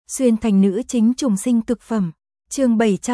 Xuyên thành nữ chính trùng sinh cực phẩm. Chương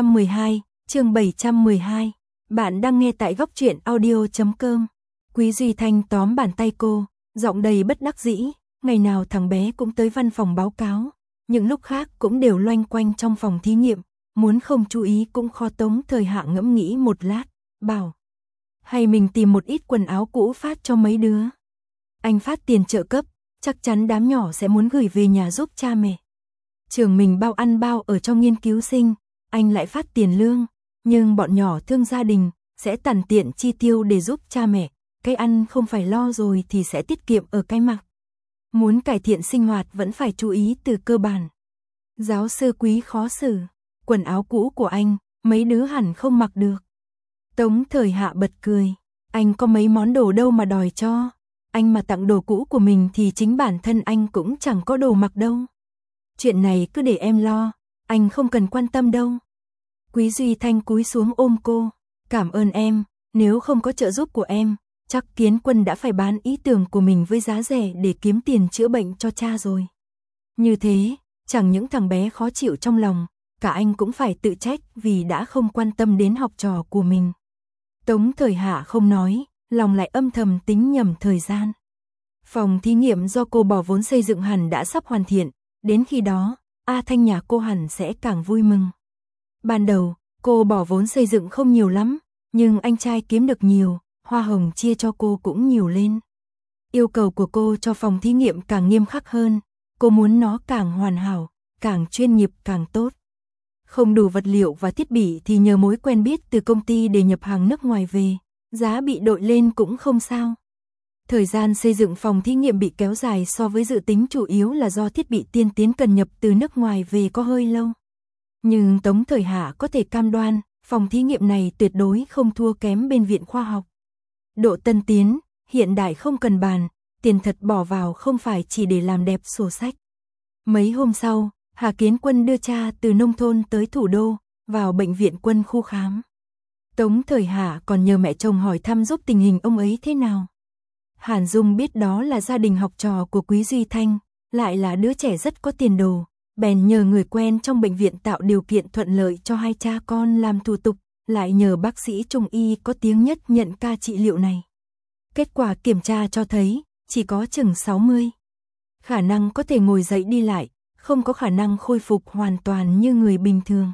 712. Bạn đang nghe tại góc truyện audio.com. Quý Duy Thanh tóm bàn tay cô, giọng đầy bất đắc dĩ, ngày nào thằng bé cũng tới văn phòng báo cáo, những lúc khác cũng đều loanh quanh trong phòng thí nghiệm, muốn không chú ý cũng khó. Tống Thời Hạ ngẫm nghĩ một lát, bảo: hay mình tìm một ít quần áo cũ phát cho mấy đứa. Anh phát tiền trợ cấp, chắc chắn đám nhỏ sẽ muốn gửi về nhà giúp cha mẹ. Trường mình bao ăn bao ở trong nghiên cứu sinh, anh lại phát tiền lương, nhưng bọn nhỏ thương gia đình, sẽ tằn tiện chi tiêu để giúp cha mẹ, cái ăn không phải lo rồi thì sẽ tiết kiệm ở cái mặc. Muốn cải thiện sinh hoạt vẫn phải chú ý từ cơ bản. Giáo sư Quý khó xử, quần áo cũ của anh, mấy đứa hẳn không mặc được. Tống Thời Hạ bật cười, anh có mấy món đồ đâu mà đòi cho, anh mà tặng đồ cũ của mình thì chính bản thân anh cũng chẳng có đồ mặc đâu. Chuyện này cứ để em lo, anh không cần quan tâm đâu. Quý Duy Thanh cúi xuống ôm cô, cảm ơn em, nếu không có trợ giúp của em, chắc Kiến Quân đã phải bán ý tưởng của mình với giá rẻ để kiếm tiền chữa bệnh cho cha rồi. Như thế, chẳng những thằng bé khó chịu trong lòng, cả anh cũng phải tự trách vì đã không quan tâm đến học trò của mình. Tống Thời Hạ không nói, lòng lại âm thầm tính nhầm thời gian. Phòng thí nghiệm do cô bỏ vốn xây dựng hẳn đã sắp hoàn thiện, đến khi đó, A Thanh nhà cô hẳn sẽ càng vui mừng. Ban đầu, cô bỏ vốn xây dựng không nhiều lắm, nhưng anh trai kiếm được nhiều, hoa hồng chia cho cô cũng nhiều lên. Yêu cầu của cô cho phòng thí nghiệm càng nghiêm khắc hơn, cô muốn nó càng hoàn hảo, càng chuyên nghiệp càng tốt. Không đủ vật liệu và thiết bị thì nhờ mối quen biết từ công ty để nhập hàng nước ngoài về, giá bị đội lên cũng không sao. Thời gian xây dựng phòng thí nghiệm bị kéo dài so với dự tính, chủ yếu là do thiết bị tiên tiến cần nhập từ nước ngoài về có hơi lâu. Nhưng Tống Thời Hạ có thể cam đoan, phòng thí nghiệm này tuyệt đối không thua kém bên viện khoa học. Độ tân tiến, hiện đại không cần bàn, tiền thật bỏ vào không phải chỉ để làm đẹp sổ sách. Mấy hôm sau, Hà Kiến Quân đưa cha từ nông thôn tới thủ đô, vào bệnh viện quân khu khám. Tống Thời Hạ còn nhờ mẹ chồng hỏi thăm giúp tình hình ông ấy thế nào. Hàn Dung biết đó là gia đình học trò của Quý Duy Thanh, lại là đứa trẻ rất có tiền đồ, bèn nhờ người quen trong bệnh viện tạo điều kiện thuận lợi cho hai cha con làm thủ tục, lại nhờ bác sĩ trung y có tiếng nhất nhận ca trị liệu này. Kết quả kiểm tra cho thấy, chỉ có chừng 60. Khả năng có thể ngồi dậy đi lại, không có khả năng khôi phục hoàn toàn như người bình thường.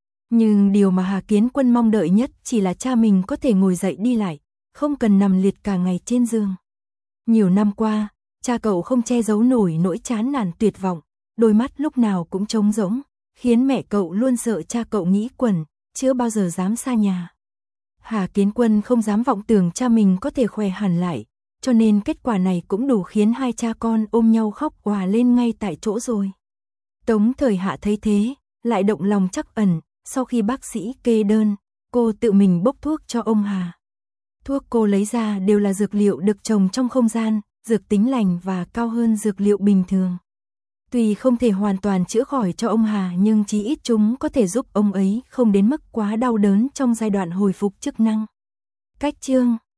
Nhưng điều mà Hà Kiến Quân mong đợi nhất chỉ là cha mình có thể ngồi dậy đi lại, không cần nằm liệt cả ngày trên giường. Nhiều năm qua, cha cậu không che giấu nổi nỗi chán nản tuyệt vọng, đôi mắt lúc nào cũng trống rỗng, khiến mẹ cậu luôn sợ cha cậu nghĩ quẩn, chưa bao giờ dám xa nhà. Hà Kiến Quân không dám vọng tưởng cha mình có thể khỏe hẳn lại, cho nên kết quả này cũng đủ khiến hai cha con ôm nhau khóc òa lên ngay tại chỗ rồi. Tống Thời Hạ thấy thế, lại động lòng trắc ẩn, sau khi bác sĩ kê đơn, cô tự mình bốc thuốc cho ông Hà. Thuốc cô lấy ra đều là dược liệu được trồng trong không gian, dược tính lành và cao hơn dược liệu bình thường. Tuy không thể hoàn toàn chữa khỏi cho ông Hà nhưng chí ít chúng có thể giúp ông ấy không đến mức quá đau đớn trong giai đoạn hồi phục chức năng. Cách chương